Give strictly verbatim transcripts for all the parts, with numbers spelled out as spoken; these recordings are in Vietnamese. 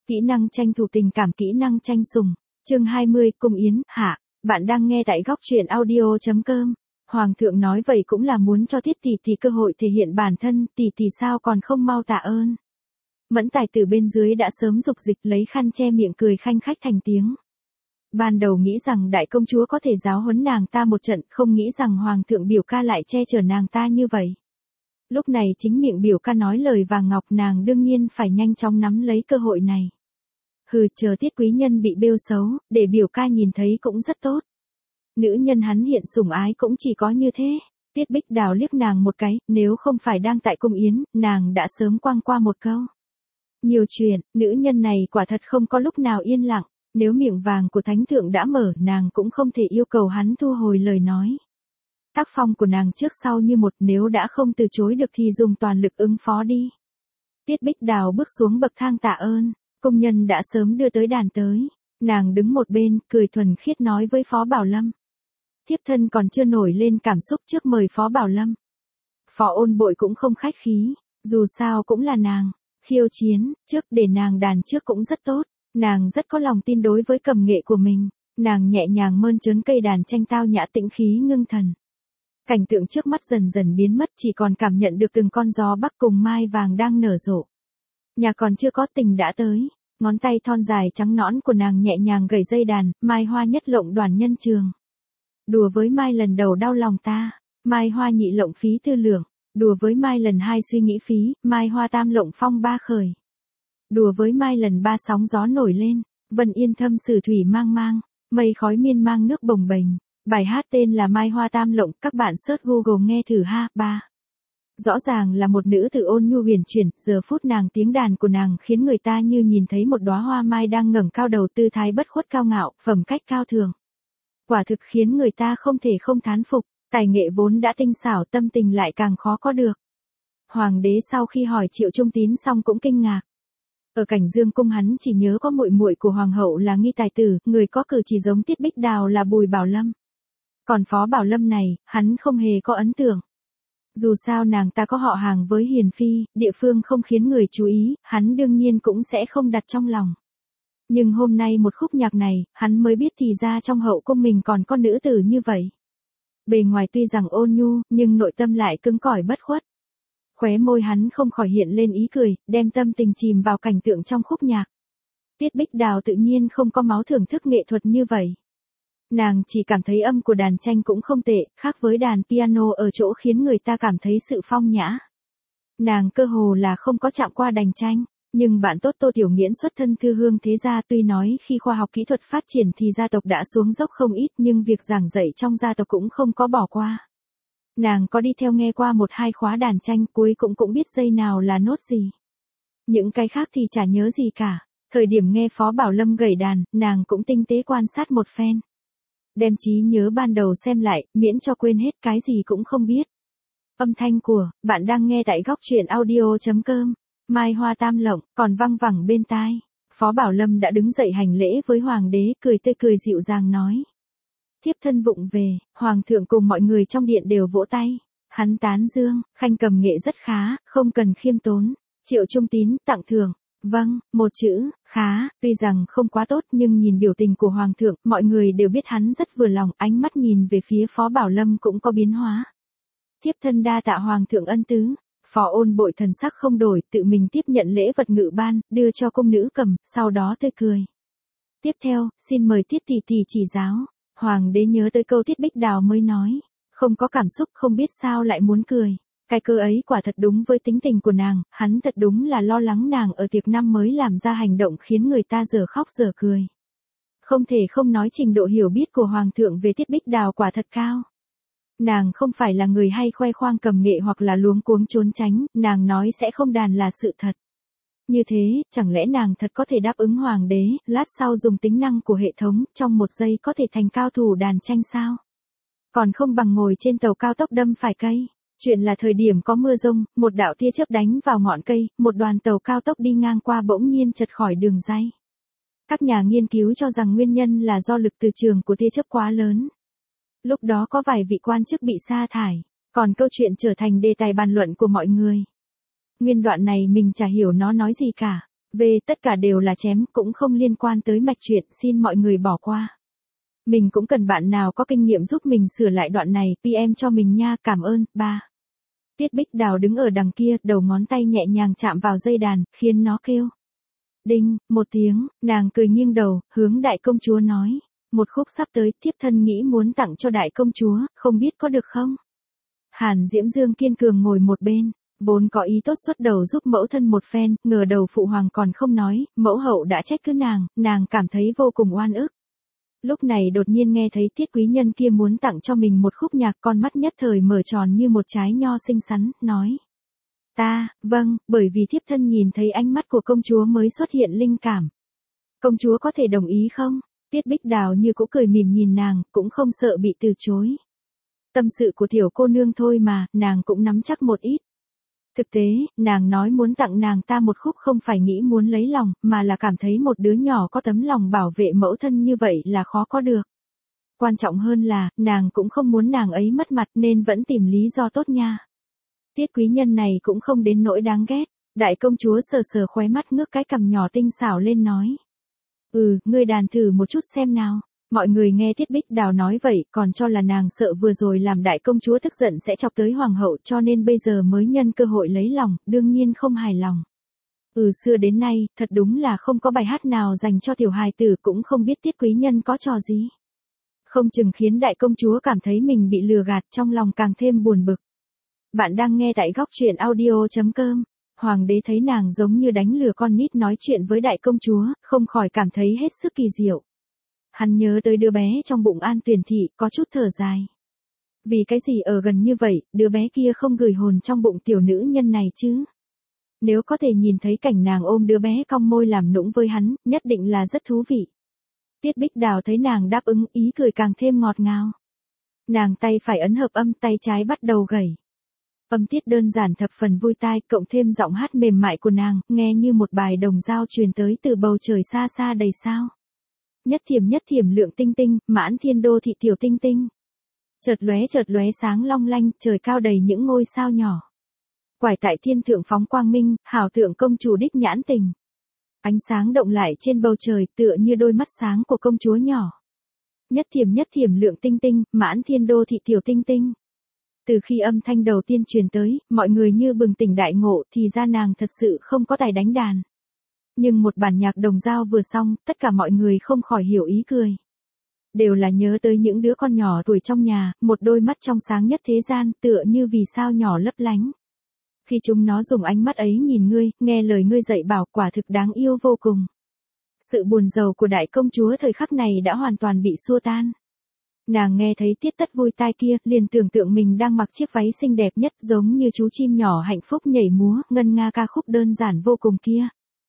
Kỹ năng tranh thủ tình cảm, kỹ năng tranh sủng. Chương hai mươi, Cung Yến, hạ. Bạn đang nghe tại góc truyện audio chấm com. Hoàng thượng nói vậy cũng là muốn cho Tiết tỷ tỷ cơ hội thể hiện bản thân, tỷ tỷ sao còn không mau tạ ơn. Mẫn Tài từ bên dưới đã sớm dục dịch lấy khăn che miệng cười khanh khách thành tiếng. Ban đầu nghĩ rằng đại công chúa có thể giáo huấn nàng ta một trận, không nghĩ rằng hoàng thượng biểu ca lại che chở nàng ta như vậy. Lúc này chính miệng biểu ca nói lời vàng ngọc, nàng đương nhiên phải nhanh chóng nắm lấy cơ hội này. Hừ, chờ Tiết quý nhân bị bêu xấu, để biểu ca nhìn thấy cũng rất tốt. Nữ nhân hắn hiện sủng ái cũng chỉ có như thế. Tiết Bích Đào liếc nàng một cái, nếu không phải đang tại cung yến, nàng đã sớm quăng qua một câu. Nhiều chuyện, nữ nhân này quả thật không có lúc nào yên lặng, nếu miệng vàng của thánh thượng đã mở, nàng cũng không thể yêu cầu hắn thu hồi lời nói. Tác phong của nàng trước sau như một, nếu đã không từ chối được thì dùng toàn lực ứng phó đi. Tiết Bích Đào bước xuống bậc thang tạ ơn, công nhân đã sớm đưa tới đàn tới. Nàng đứng một bên, cười thuần khiết nói với Phó Bảo Lâm. Thiếp thân còn chưa nổi lên cảm xúc trước mời Phó Bảo Lâm. Phó Ôn Bội cũng không khách khí, dù sao cũng là nàng. Khiêu chiến, trước để nàng đàn trước cũng rất tốt. Nàng rất có lòng tin đối với cầm nghệ của mình. Nàng nhẹ nhàng mơn trớn cây đàn tranh tao nhã, tĩnh khí ngưng thần. Cảnh tượng trước mắt dần dần biến mất, chỉ còn cảm nhận được từng con gió bắc cùng mai vàng đang nở rộ. Nhà còn chưa có tình đã tới. Ngón tay thon dài trắng nõn của nàng nhẹ nhàng gảy dây đàn, mai hoa nhất lộng đoàn nhân trường. Đùa với mai lần đầu đau lòng ta, mai hoa nhị lộng phí tư lượng. Đùa với mai lần hai suy nghĩ phí, mai hoa tam lộng phong ba khởi. Đùa với mai lần ba sóng gió nổi lên, vân yên thâm sử thủy mang mang, mây khói miên mang nước bồng bềnh. Bài hát tên là Mai Hoa Tam Lộng, các bạn search Google nghe thử ha. Ba. Rõ ràng là một nữ tử ôn nhu huyền chuyển, giờ phút nàng tiếng đàn của nàng khiến người ta như nhìn thấy một đóa hoa mai đang ngẩng cao đầu, tư thái bất khuất cao ngạo, phẩm cách cao thường. Quả thực khiến người ta không thể không thán phục, tài nghệ vốn đã tinh xảo, tâm tình lại càng khó có được. Hoàng đế sau khi hỏi Triệu Trung Tín xong cũng kinh ngạc. Ở Cảnh Dương cung hắn chỉ nhớ có muội muội của hoàng hậu là Nghi Tài Tử, người có cử chỉ giống Tiết Bích Đào là Bùi Bảo Lâm. Còn Phó Bảo Lâm này, hắn không hề có ấn tượng. Dù sao nàng ta có họ hàng với Hiền Phi, địa phương không khiến người chú ý, hắn đương nhiên cũng sẽ không đặt trong lòng. Nhưng hôm nay một khúc nhạc này, hắn mới biết thì ra trong hậu cung mình còn có nữ tử như vậy. Bề ngoài tuy rằng ôn nhu, nhưng nội tâm lại cứng cỏi bất khuất. Khóe môi hắn không khỏi hiện lên ý cười, đem tâm tình chìm vào cảnh tượng trong khúc nhạc. Tiết Bích Đào tự nhiên không có máu thưởng thức nghệ thuật như vậy. Nàng chỉ cảm thấy âm của đàn tranh cũng không tệ, khác với đàn piano ở chỗ khiến người ta cảm thấy sự phong nhã. Nàng cơ hồ là không có chạm qua đàn tranh, nhưng bạn tốt Tô Tiểu Nghiễn xuất thân thư hương thế gia, tuy nói khi khoa học kỹ thuật phát triển thì gia tộc đã xuống dốc không ít, nhưng việc giảng dạy trong gia tộc cũng không có bỏ qua. Nàng có đi theo nghe qua một hai khóa đàn tranh, cuối cũng cũng biết dây nào là nốt gì. Những cái khác thì chả nhớ gì cả. Thời điểm nghe Phó Bảo Lâm gảy đàn, nàng cũng tinh tế quan sát một phen. Đem trí nhớ ban đầu xem lại, miễn cho quên hết, cái gì cũng không biết. Âm thanh của, bạn đang nghe tại góc truyện audio chấm com. Mai Hoa Tam Lộng, còn văng vẳng bên tai. Phó Bảo Lâm đã đứng dậy hành lễ với hoàng đế, cười tươi cười dịu dàng nói. Thiếp thân vụng về, hoàng thượng cùng mọi người trong điện đều vỗ tay. Hắn tán dương, khanh cầm nghệ rất khá, không cần khiêm tốn. Triệu Trung Tín tặng thưởng. Vâng, một chữ, khá, tuy rằng không quá tốt nhưng nhìn biểu tình của hoàng thượng, mọi người đều biết hắn rất vừa lòng, ánh mắt nhìn về phía Phó Bảo Lâm cũng có biến hóa. Thiếp thân đa tạ hoàng thượng ân tứ. Phó Ôn Bội thần sắc không đổi, tự mình tiếp nhận lễ vật ngự ban, đưa cho cung nữ cầm, sau đó tươi cười. Tiếp theo, xin mời Tiết tỷ tỷ chỉ giáo. Hoàng đế nhớ tới câu Tiết Bích Đào mới nói, không có cảm xúc, không biết sao lại muốn cười. Cái cơ ấy quả thật đúng với tính tình của nàng, hắn thật đúng là lo lắng nàng ở tiệc năm mới làm ra hành động khiến người ta giờ khóc giờ cười. Không thể không nói trình độ hiểu biết của hoàng thượng về Tiết Bích Đào quả thật cao. Nàng không phải là người hay khoe khoang cầm nghệ hoặc là luống cuống trốn tránh, nàng nói sẽ không đàn là sự thật. Như thế, chẳng lẽ nàng thật có thể đáp ứng hoàng đế, lát sau dùng tính năng của hệ thống, trong một giây có thể thành cao thủ đàn tranh sao? Còn không bằng ngồi trên tàu cao tốc đâm phải cây. Chuyện là thời điểm có mưa rông, một đạo tia chớp đánh vào ngọn cây, một đoàn tàu cao tốc đi ngang qua bỗng nhiên chật khỏi đường ray. Các nhà nghiên cứu cho rằng nguyên nhân là do lực từ trường của tia chớp quá lớn. Lúc đó có vài vị quan chức bị sa thải, còn câu chuyện trở thành đề tài bàn luận của mọi người. Nguyên đoạn này mình chả hiểu nó nói gì cả. Về tất cả đều là chém, cũng không liên quan tới mạch truyện, xin mọi người bỏ qua. Mình cũng cần bạn nào có kinh nghiệm giúp mình sửa lại đoạn này, pê em cho mình nha, cảm ơn, ba. Tiết Bích Đào đứng ở đằng kia, đầu ngón tay nhẹ nhàng chạm vào dây đàn, khiến nó kêu. Đinh, một tiếng, nàng cười nghiêng đầu, hướng đại công chúa nói. Một khúc sắp tới, thiếp thân nghĩ muốn tặng cho đại công chúa, không biết có được không? Hàn Diễm Dương kiên cường ngồi một bên, vốn có ý tốt xuất đầu giúp mẫu thân một phen, ngờ đầu phụ hoàng còn không nói, mẫu hậu đã trách cứ nàng, nàng cảm thấy vô cùng oan ức. Lúc này đột nhiên nghe thấy Tiết quý nhân kia muốn tặng cho mình một khúc nhạc, con mắt nhất thời mở tròn như một trái nho xinh xắn, nói. Ta, vâng, bởi vì thiếp thân nhìn thấy ánh mắt của công chúa mới xuất hiện linh cảm. Công chúa có thể đồng ý không? Tiết Bích Đào như cũng cười mỉm nhìn nàng, cũng không sợ bị từ chối. Tâm sự của tiểu cô nương thôi mà, nàng cũng nắm chắc một ít. Thực tế, nàng nói muốn tặng nàng ta một khúc không phải nghĩ muốn lấy lòng, mà là cảm thấy một đứa nhỏ có tấm lòng bảo vệ mẫu thân như vậy là khó có được. Quan trọng hơn là, nàng cũng không muốn nàng ấy mất mặt nên vẫn tìm lý do tốt nha. Tiết quý nhân này cũng không đến nỗi đáng ghét, đại công chúa sờ sờ khóe mắt ngước cái cằm nhỏ tinh xảo lên nói. Ừ, ngươi đàn thử một chút xem nào. Mọi người nghe Tiết Bích Đào nói vậy, còn cho là nàng sợ vừa rồi làm đại công chúa tức giận sẽ chọc tới hoàng hậu, cho nên bây giờ mới nhân cơ hội lấy lòng, đương nhiên không hài lòng. Ừ, xưa đến nay, thật đúng là không có bài hát nào dành cho tiểu hài tử, cũng không biết Tiết quý nhân có trò gì. Không chừng khiến đại công chúa cảm thấy mình bị lừa gạt, trong lòng càng thêm buồn bực. Bạn đang nghe tại góc truyện audio chấm com. Hoàng đế thấy nàng giống như đánh lừa con nít nói chuyện với đại công chúa, không khỏi cảm thấy hết sức kỳ diệu. Hắn nhớ tới đứa bé trong bụng An Tuyển Thị, có chút thở dài. Vì cái gì ở gần như vậy, đứa bé kia không gửi hồn trong bụng tiểu nữ nhân này chứ? Nếu có thể nhìn thấy cảnh nàng ôm đứa bé cong môi làm nũng với hắn, nhất định là rất thú vị. Tiết Bích Đào thấy nàng đáp ứng, ý cười càng thêm ngọt ngào. Nàng tay phải ấn hợp âm, tay trái bắt đầu gảy. Âm tiết đơn giản thập phần vui tai, cộng thêm giọng hát mềm mại của nàng, nghe như một bài đồng dao truyền tới từ bầu trời xa xa đầy sao. Nhất thiểm nhất thiểm lượng tinh tinh, mãn thiên đô thị tiểu tinh tinh. Chợt lóe chợt lóe sáng long lanh, trời cao đầy những ngôi sao nhỏ. Quải tại thiên thượng phóng quang minh, hảo tượng công chủ đích nhãn tình. Ánh sáng động lại trên bầu trời, tựa như đôi mắt sáng của công chúa nhỏ. Nhất thiểm nhất thiểm lượng tinh tinh, mãn thiên đô thị tiểu tinh tinh. Từ khi âm thanh đầu tiên truyền tới, mọi người như bừng tỉnh đại ngộ, thì ra nàng thật sự không có tài đánh đàn. Nhưng một bản nhạc đồng dao vừa xong, tất cả mọi người không khỏi hiểu ý cười. Đều là nhớ tới những đứa con nhỏ tuổi trong nhà, một đôi mắt trong sáng nhất thế gian, tựa như vì sao nhỏ lấp lánh. Khi chúng nó dùng ánh mắt ấy nhìn ngươi, nghe lời ngươi dạy bảo, quả thực đáng yêu vô cùng. Sự buồn rầu của đại công chúa thời khắc này đã hoàn toàn bị xua tan. Nàng nghe thấy tiết tất vui tai kia, liền tưởng tượng mình đang mặc chiếc váy xinh đẹp nhất, giống như chú chim nhỏ hạnh phúc nhảy múa, ngân nga ca khúc đơn giản vô cùng kia.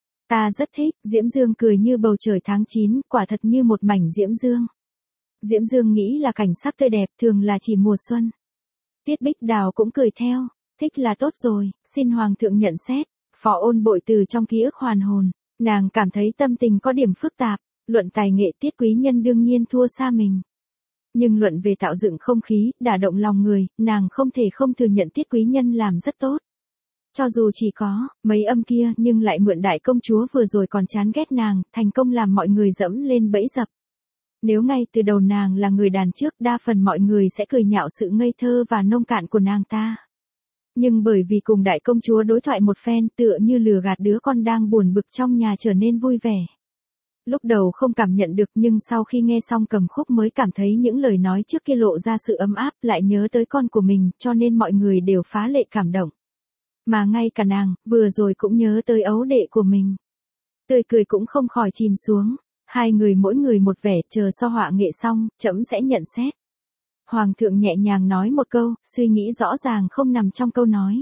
Ta rất thích, Diễm Dương cười như bầu trời tháng chín, quả thật như một mảnh Diễm Dương. Diễm Dương nghĩ là cảnh sắc tươi đẹp, thường là chỉ mùa xuân. Tiết Bích Đào cũng cười theo, thích là tốt rồi, xin Hoàng thượng nhận xét. Phó Ôn Bội từ trong ký ức hoàn hồn, nàng cảm thấy tâm tình có điểm phức tạp, luận tài nghệ Tiết quý nhân đương nhiên thua xa mình. Nhưng luận về tạo dựng không khí, đả động lòng người, nàng không thể không thừa nhận Tiết quý nhân làm rất tốt. Cho dù chỉ có mấy âm kia, nhưng lại mượn đại công chúa vừa rồi còn chán ghét nàng, thành công làm mọi người dẫm lên bẫy dập. Nếu ngay từ đầu nàng là người đàn trước, đa phần mọi người sẽ cười nhạo sự ngây thơ và nông cạn của nàng ta. Nhưng bởi vì cùng đại công chúa đối thoại một phen, tựa như lừa gạt đứa con đang buồn bực trong nhà trở nên vui vẻ. Lúc đầu không cảm nhận được, nhưng sau khi nghe xong cầm khúc mới cảm thấy những lời nói trước kia lộ ra sự ấm áp, lại nhớ tới con của mình, cho nên mọi người đều phá lệ cảm động. Mà ngay cả nàng, vừa rồi cũng nhớ tới ấu đệ của mình. Tươi cười cũng không khỏi chìm xuống. Hai người mỗi người một vẻ, chờ so họa nghệ xong, trẫm sẽ nhận xét. Hoàng thượng nhẹ nhàng nói một câu, suy nghĩ rõ ràng không nằm trong câu nói.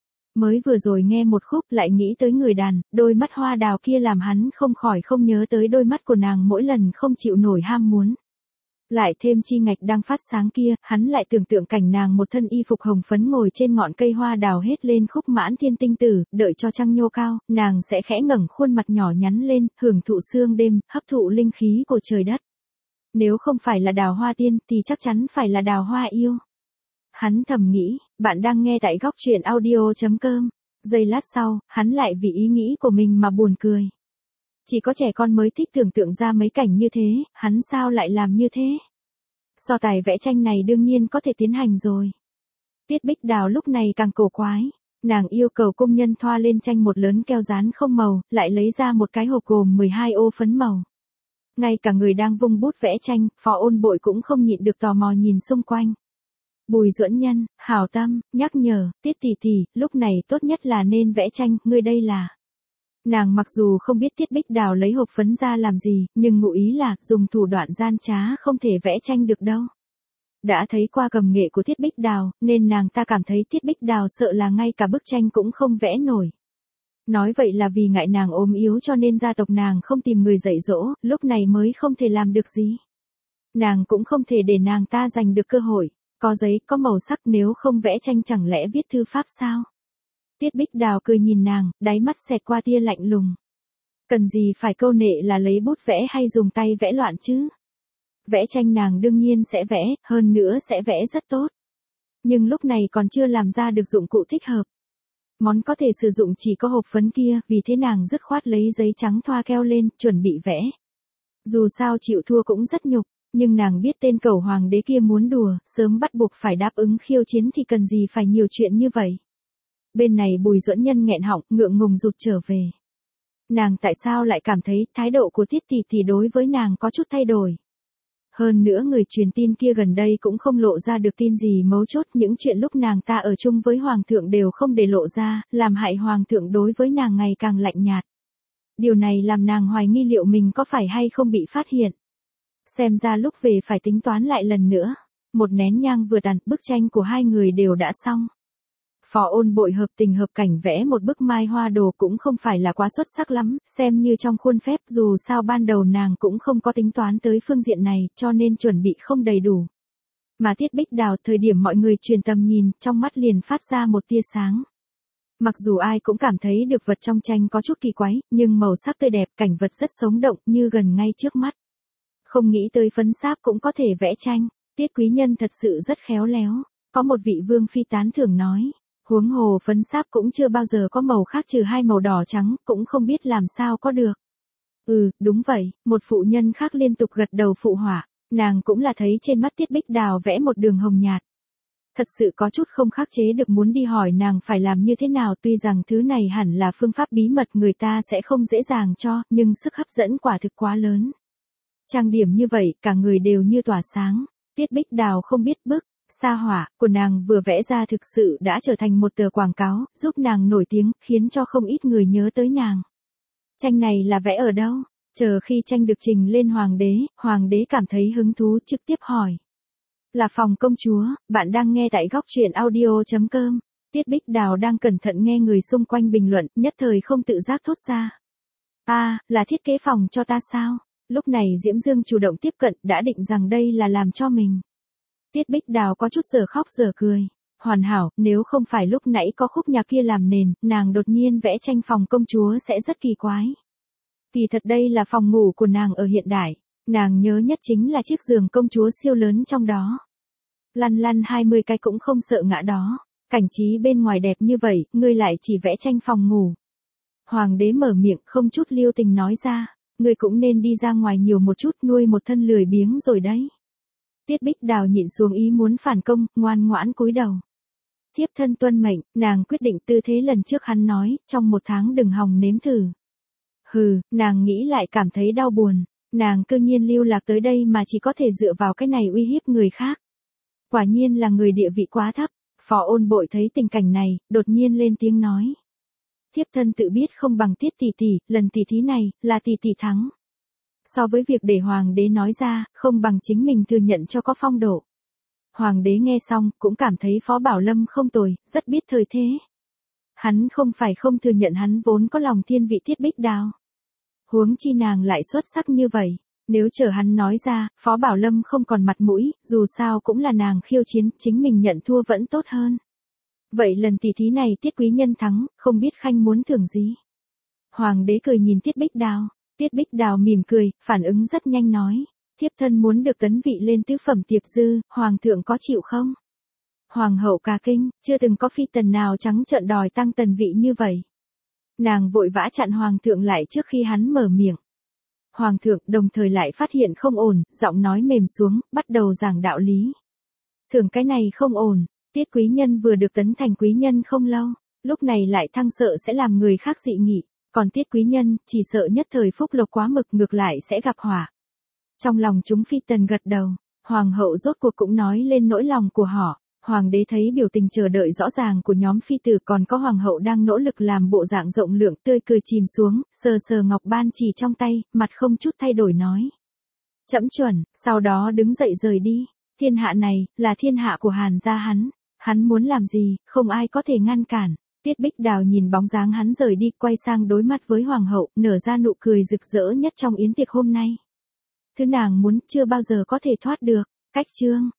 Mới vừa rồi nghe một khúc lại nghĩ tới người đàn, đôi mắt hoa đào kia làm hắn không khỏi không nhớ tới đôi mắt của nàng mỗi lần không chịu nổi ham muốn. Lại thêm chi ngạch đang phát sáng kia, hắn lại tưởng tượng cảnh nàng một thân y phục hồng phấn ngồi trên ngọn cây hoa đào hết lên khúc mãn thiên tinh tử, đợi cho trăng nhô cao, nàng sẽ khẽ ngẩng khuôn mặt nhỏ nhắn lên, hưởng thụ sương đêm, hấp thụ linh khí của trời đất. Nếu không phải là đào hoa tiên, thì chắc chắn phải là đào hoa yêu. Hắn thầm nghĩ, bạn đang nghe tại góc truyện audio chấm com. Giây lát sau, hắn lại vì ý nghĩ của mình mà buồn cười. Chỉ có trẻ con mới thích tưởng tượng ra mấy cảnh như thế, hắn sao lại làm như thế? So tài vẽ tranh này đương nhiên có thể tiến hành rồi. Tiết Bích Đào lúc này càng cổ quái. Nàng yêu cầu công nhân thoa lên tranh một lớn keo dán không màu, lại lấy ra một cái hộp gồm mười hai ô phấn màu. Ngay cả người đang vung bút vẽ tranh, Phó Ôn Bội cũng không nhịn được tò mò nhìn xung quanh. Bùi Duẫn Nhân, hảo tâm, nhắc nhở, Tiết tỷ tỷ, lúc này tốt nhất là nên vẽ tranh, ngươi đây là. Nàng mặc dù không biết Tiết Bích Đào lấy hộp phấn ra làm gì, nhưng ngụ ý là dùng thủ đoạn gian trá không thể vẽ tranh được đâu. Đã thấy qua cầm nghệ của Tiết Bích Đào, nên nàng ta cảm thấy Tiết Bích Đào sợ là ngay cả bức tranh cũng không vẽ nổi. Nói vậy là vì ngại nàng ốm yếu cho nên gia tộc nàng không tìm người dạy dỗ, lúc này mới không thể làm được gì. Nàng cũng không thể để nàng ta giành được cơ hội, có giấy, có màu sắc, nếu không vẽ tranh chẳng lẽ viết thư pháp sao? Tiết Bích Đào cười nhìn nàng, đáy mắt xẹt qua tia lạnh lùng. Cần gì phải câu nệ là lấy bút vẽ hay dùng tay vẽ loạn chứ? Vẽ tranh nàng đương nhiên sẽ vẽ, hơn nữa sẽ vẽ rất tốt. Nhưng lúc này còn chưa làm ra được dụng cụ thích hợp. Món có thể sử dụng chỉ có hộp phấn kia, vì thế nàng dứt khoát lấy giấy trắng thoa keo lên, chuẩn bị vẽ. Dù sao chịu thua cũng rất nhục, nhưng nàng biết tên cẩu hoàng đế kia muốn đùa, sớm bắt buộc phải đáp ứng khiêu chiến thì cần gì phải nhiều chuyện như vậy. Bên này Bùi Duẫn Nhân nghẹn họng, ngượng ngùng rụt trở về. Nàng tại sao lại cảm thấy thái độ của Tiết tỷ tỷ đối với nàng có chút thay đổi. Hơn nữa người truyền tin kia gần đây cũng không lộ ra được tin gì mấu chốt, những chuyện lúc nàng ta ở chung với hoàng thượng đều không để lộ ra, làm hại hoàng thượng đối với nàng ngày càng lạnh nhạt. Điều này làm nàng hoài nghi liệu mình có phải hay không bị phát hiện. Xem ra lúc về phải tính toán lại lần nữa. Một nén nhang vừa tàn, bức tranh của hai người đều đã xong. Phó Ôn Bội hợp tình hợp cảnh vẽ một bức mai hoa đồ cũng không phải là quá xuất sắc lắm, xem như trong khuôn phép, dù sao ban đầu nàng cũng không có tính toán tới phương diện này, cho nên chuẩn bị không đầy đủ. Mà Tiết Bích Đào, thời điểm mọi người truyền tầm nhìn, trong mắt liền phát ra một tia sáng. Mặc dù ai cũng cảm thấy được vật trong tranh có chút kỳ quái, nhưng màu sắc tươi đẹp, cảnh vật rất sống động, như gần ngay trước mắt. Không nghĩ tới phấn sáp cũng có thể vẽ tranh, Tiết quý nhân thật sự rất khéo léo. Có một vị vương phi tán thưởng nói. Huống hồ phấn sáp cũng chưa bao giờ có màu khác trừ hai màu đỏ trắng, cũng không biết làm sao có được. Ừ, đúng vậy, một phụ nhân khác liên tục gật đầu phụ họa, nàng cũng là thấy trên mắt Tiết Bích Đào vẽ một đường hồng nhạt. Thật sự có chút không khắc chế được muốn đi hỏi nàng phải làm như thế nào, tuy rằng thứ này hẳn là phương pháp bí mật người ta sẽ không dễ dàng cho, nhưng sức hấp dẫn quả thực quá lớn. Trang điểm như vậy, cả người đều như tỏa sáng, Tiết Bích Đào không biết bức. Sa hỏa của nàng vừa vẽ ra thực sự đã trở thành một tờ quảng cáo, giúp nàng nổi tiếng, khiến cho không ít người nhớ tới nàng. Tranh này là vẽ ở đâu? Chờ khi tranh được trình lên hoàng đế, hoàng đế cảm thấy hứng thú trực tiếp hỏi. Là phòng công chúa, bạn đang nghe tại góc truyện audio chấm com. Tiết Bích Đào đang cẩn thận nghe người xung quanh bình luận, nhất thời không tự giác thốt ra. À, là thiết kế phòng cho ta sao? Lúc này Diễm Dương chủ động tiếp cận, đã định rằng đây là làm cho mình. Tiết Bích Đào có chút giờ khóc giờ cười. Hoàn hảo, nếu không phải lúc nãy có khúc nhạc kia làm nền, nàng đột nhiên vẽ tranh phòng công chúa sẽ rất kỳ quái. Kỳ thật đây là phòng ngủ của nàng ở hiện đại. Nàng nhớ nhất chính là chiếc giường công chúa siêu lớn trong đó. Lăn lăn hai mươi cái cũng không sợ ngã đó. Cảnh trí bên ngoài đẹp như vậy, ngươi lại chỉ vẽ tranh phòng ngủ. Hoàng đế mở miệng không chút lưu tình nói ra. Ngươi cũng nên đi ra ngoài nhiều một chút, nuôi một thân lười biếng rồi đấy. Tiết Bích Đào nhịn xuống ý muốn phản công, ngoan ngoãn cúi đầu. Thiếp thân tuân mệnh, nàng quyết định tư thế lần trước hắn nói, trong một tháng đừng hòng nếm thử. Hừ, nàng nghĩ lại cảm thấy đau buồn, nàng cư nhiên lưu lạc tới đây mà chỉ có thể dựa vào cái này uy hiếp người khác. Quả nhiên là người địa vị quá thấp. Phó Ôn Bội thấy tình cảnh này, đột nhiên lên tiếng nói. Thiếp thân tự biết không bằng Tiết tỷ tỷ, lần tỷ thí này, là tỷ tỷ thắng. So với việc để hoàng đế nói ra, không bằng chính mình thừa nhận cho có phong độ. Hoàng đế nghe xong, cũng cảm thấy Phó Bảo Lâm không tồi, rất biết thời thế. Hắn không phải không thừa nhận hắn vốn có lòng thiên vị Tiết Bích Đào. Huống chi nàng lại xuất sắc như vậy, nếu chờ hắn nói ra, Phó Bảo Lâm không còn mặt mũi, dù sao cũng là nàng khiêu chiến, chính mình nhận thua vẫn tốt hơn. Vậy lần tỷ thí này Tiết quý nhân thắng, không biết khanh muốn thưởng gì? Hoàng đế cười nhìn Tiết Bích Đào. Tiết Bích Đào mỉm cười, phản ứng rất nhanh nói. Thiếp thân muốn được tấn vị lên tứ phẩm tiệp dư, hoàng thượng có chịu không? Hoàng hậu cả kinh, chưa từng có phi tần nào trắng trợn đòi tăng tần vị như vậy. Nàng vội vã chặn hoàng thượng lại trước khi hắn mở miệng. Hoàng thượng đồng thời lại phát hiện không ổn, giọng nói mềm xuống, bắt đầu giảng đạo lý. Thường cái này không ổn, Tiết quý nhân vừa được tấn thành quý nhân không lâu, lúc này lại thăng sợ sẽ làm người khác dị nghị, còn Tiết quý nhân, chỉ sợ nhất thời phúc lộc quá mực ngược lại sẽ gặp họa. Trong lòng chúng phi tần gật đầu, hoàng hậu rốt cuộc cũng nói lên nỗi lòng của họ. Hoàng đế thấy biểu tình chờ đợi rõ ràng của nhóm phi tử còn có hoàng hậu đang nỗ lực làm bộ dạng rộng lượng tươi cười chìm xuống, sờ sờ ngọc ban chỉ trong tay, mặt không chút thay đổi nói. Trẫm chuẩn, sau đó đứng dậy rời đi, thiên hạ này, là thiên hạ của Hàn gia hắn, hắn muốn làm gì, không ai có thể ngăn cản. Tiết Bích Đào nhìn bóng dáng hắn rời đi, quay sang đối mặt với hoàng hậu, nở ra nụ cười rực rỡ nhất trong yến tiệc hôm nay. Thứ nàng muốn chưa bao giờ có thể thoát được, cách chương.